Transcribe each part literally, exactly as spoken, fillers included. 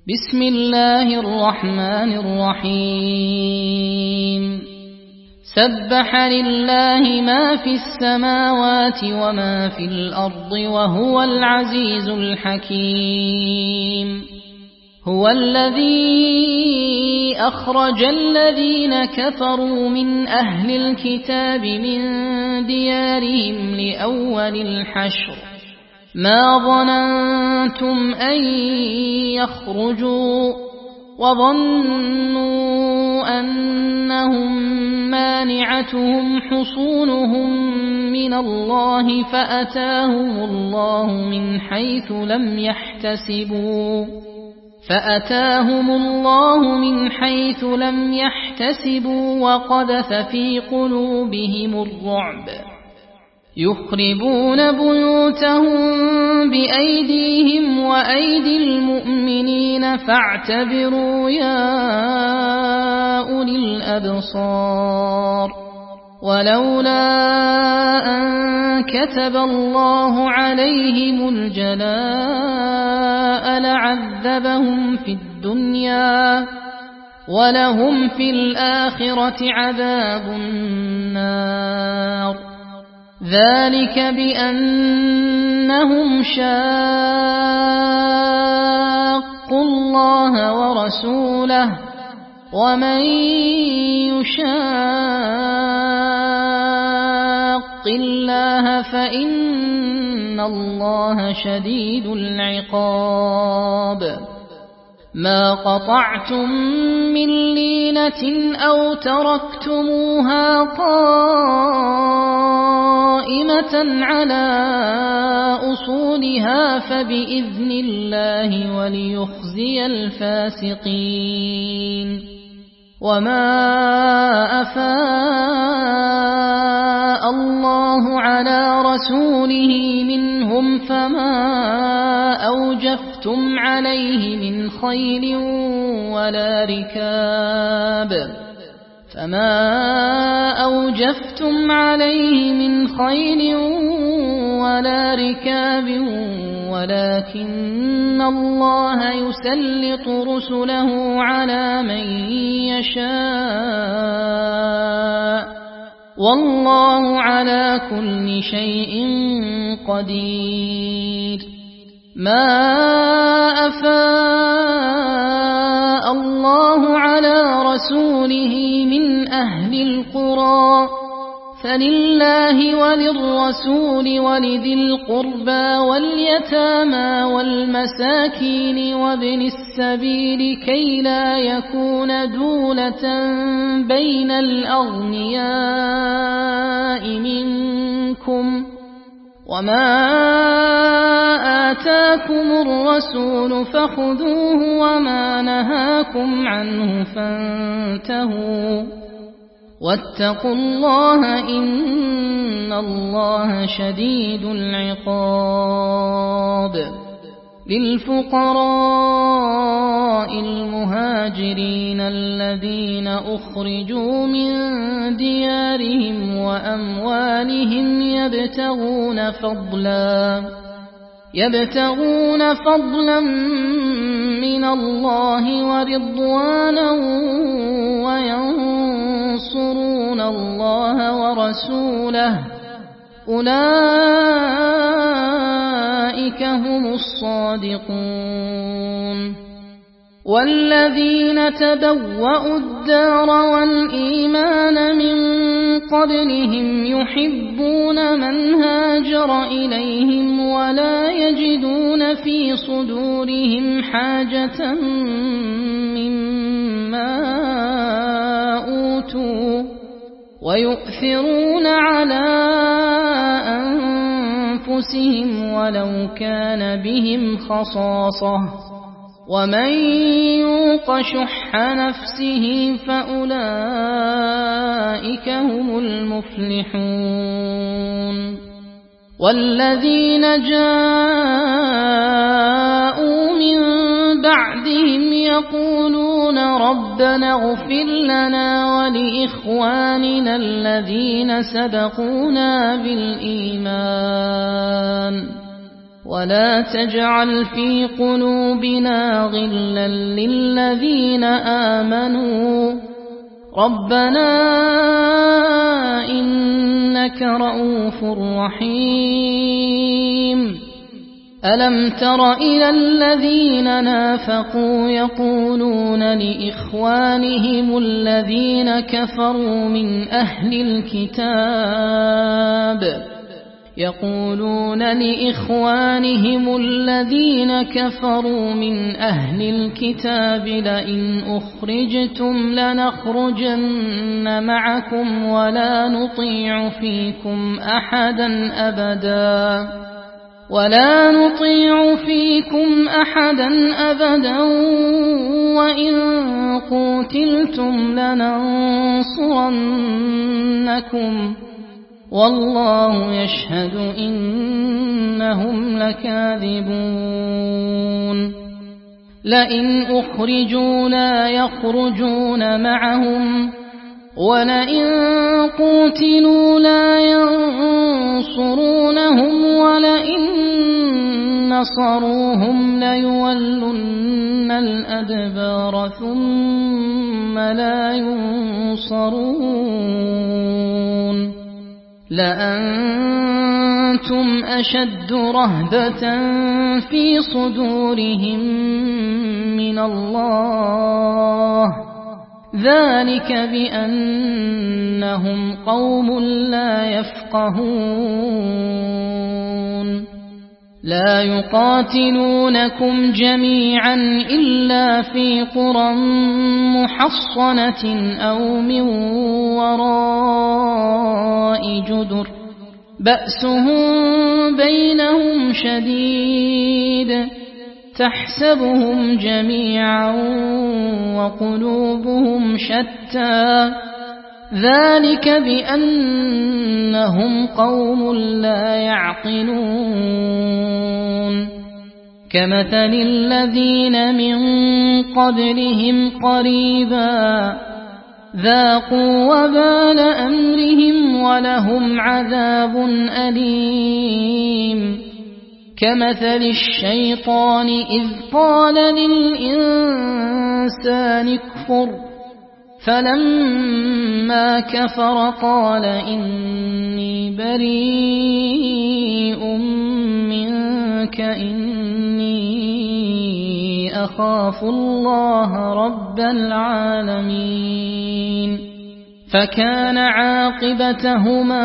بسم الله الرحمن الرحيم سبح لله ما في السماوات وما في الأرض وهو العزيز الحكيم هو الذي أخرج الذين كفروا من أهل الكتاب من ديارهم لأول الحشر ما ظننتم أن يخرجوا وظنوا أنهم مانعتهم حصونهم من الله فأتاهم الله من حيث لم يحتسبوا فأتاهم الله من حيث لم يحتسبوا وقذف في قلوبهم الرعب يخربون بيوتهم بأيديهم وأيدي المؤمنين فاعتبروا يا أولي الأبصار ولولا أن كتب الله عليهم الجلاء لعذبهم في الدنيا ولهم في الآخرة عذاب النار ذلك بأنهم شاقوا الله ورسوله ومن يشاق الله فإن الله شديد العقاب ما قطعتم من لينة أو تركتموها قائمة على أصولها فبإذن الله وليخزي الفاسقين وما أفاء الله على رسوله منهم فما أوجفتم عليه من خيل ولا ركاب فما أوجفتم عليه من خيل ولا ركاب ولكن الله يسلط رسله على من يشاء والله على كل شيء قدير ما أفاء الله على رسوله من أهل القرى فلله وللرسول ولذي القربى واليتامى والمساكين وابن السبيل كي لا يكون دولة بين الأغنياء منكم وما آتاكم الرسول فخذوه وما نهاكم عنه فانتهوا واتقوا الله إن الله شديد العقاب للفقراء المهاجرين الذين أخرجوا من ديارهم وأموالهم يبتغون فضلا يبتغون فضلا من الله ورضوانا وينصرون الله ورسوله أولئك هم الصادقون والذين تبوأوا الدار والإيمان من قبلهم يحبون من هاجر إليهم ولا يجدون في صدورهم حاجة مما أوتوا ويؤثرون على أنفسهم ولو كان بهم خصاصة ومن يوق شح نفسه فأولئك هم المفلحون والذين جاءوا من بعدهم يقولون ربنا اغفر لنا ولإخواننا الذين سبقونا بالإيمان ولا تجعل في قلوبنا غلا للذين آمنوا ربنا إنك رؤوف رحيم ألم تر إلى الذين نافقوا يقولون لإخوانهم الذين كفروا من أهل الكتاب يقولون لإخوانهم الذين كفروا من أهل الكتاب لئن أخرجتم لنخرجن معكم ولا نطيع فيكم أحدا أبدا ولا نطيع فيكم أحدا أبدا وإن قوتلتم لننصرنكم والله يشهد إنهم لكاذبون لئن أخرجوا لا يخرجون معهم ولئن قوتلوا لا ينصرونهم ولئن نصروهم ليولن الأدبار ثم لا ينصرون لأنتم أشد رهبة في صدورهم من الله ذلك بأنهم قوم لا يفقهون لا يقاتلونكم جميعا إلا في قرى محصنة أو من وراء جدر بأسهم بينهم شديد تحسبهم جميعا وقلوبهم شتى ذلك بأنهم قوم لا يعقلون كمثل الذين من قبلهم قريبا ذاقوا وبال أمرهم ولهم عذاب أليم كمثل الشيطان إذ قال للإنسان اكفر فلما كفر قال إني بريء منك إني أخاف الله رب العالمين فكان عاقبتهما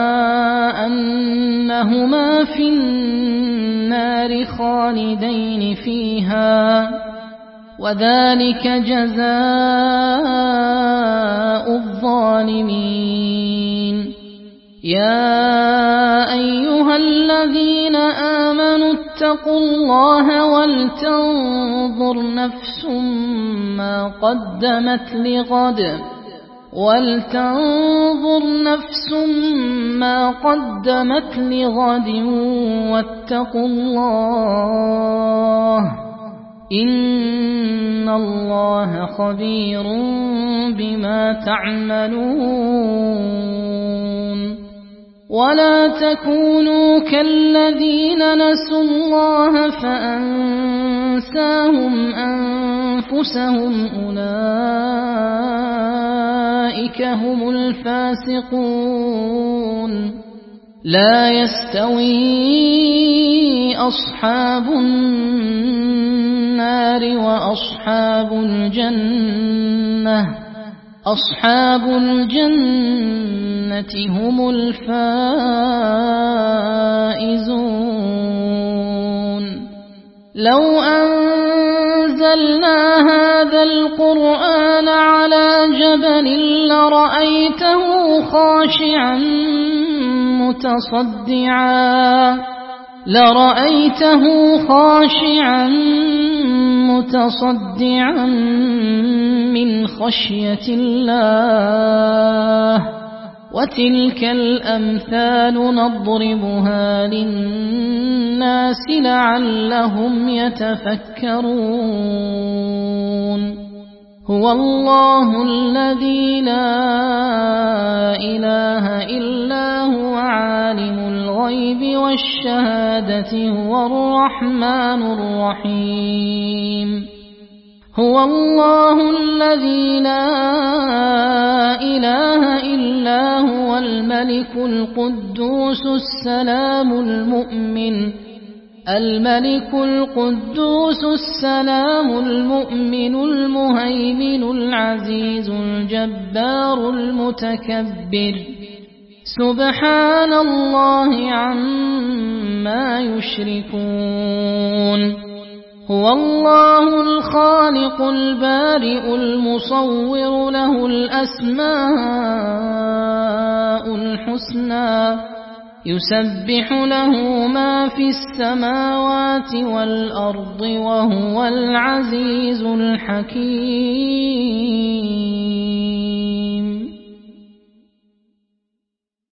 أنهما في النار خالدين فيها وذلك جزاء الظالمين يا أيها الذين آمنوا اتقوا الله ولتنظر نفس ما قدمت لغد ولتنظر نفس ما قدمت لغد واتقوا الله إن الله خبير بما تعملون ولا تكونوا كالذين نسوا الله فأنساهم أنفسهم أولئك هم الفاسقون لا يستوي أصحاب النار وأصحاب الجنة أصحاب الجنة هم الفائزون لو أنزلنا هذا القرآن على جبل لرأيته خاشعا متصدعا لرأيته خاشعا متصدعا من خشية الله وتلك الأمثال نضربها للناس لعلهم يتفكرون هو الله الذي لا إله إلا هو عالم الغيب الغيب والشهادة هو الرحمن الرحيم هو الله الذي لا إله إلا هو الملك القدوس السلام المؤمن الملك القدوس السلام المؤمن المهيمن العزيز الجبار المتكبر سبحان الله عما يشركون هو الله الخالق البارئ المصور له الأسماء الحسنى يسبح له ما في السماوات والأرض وهو العزيز الحكيم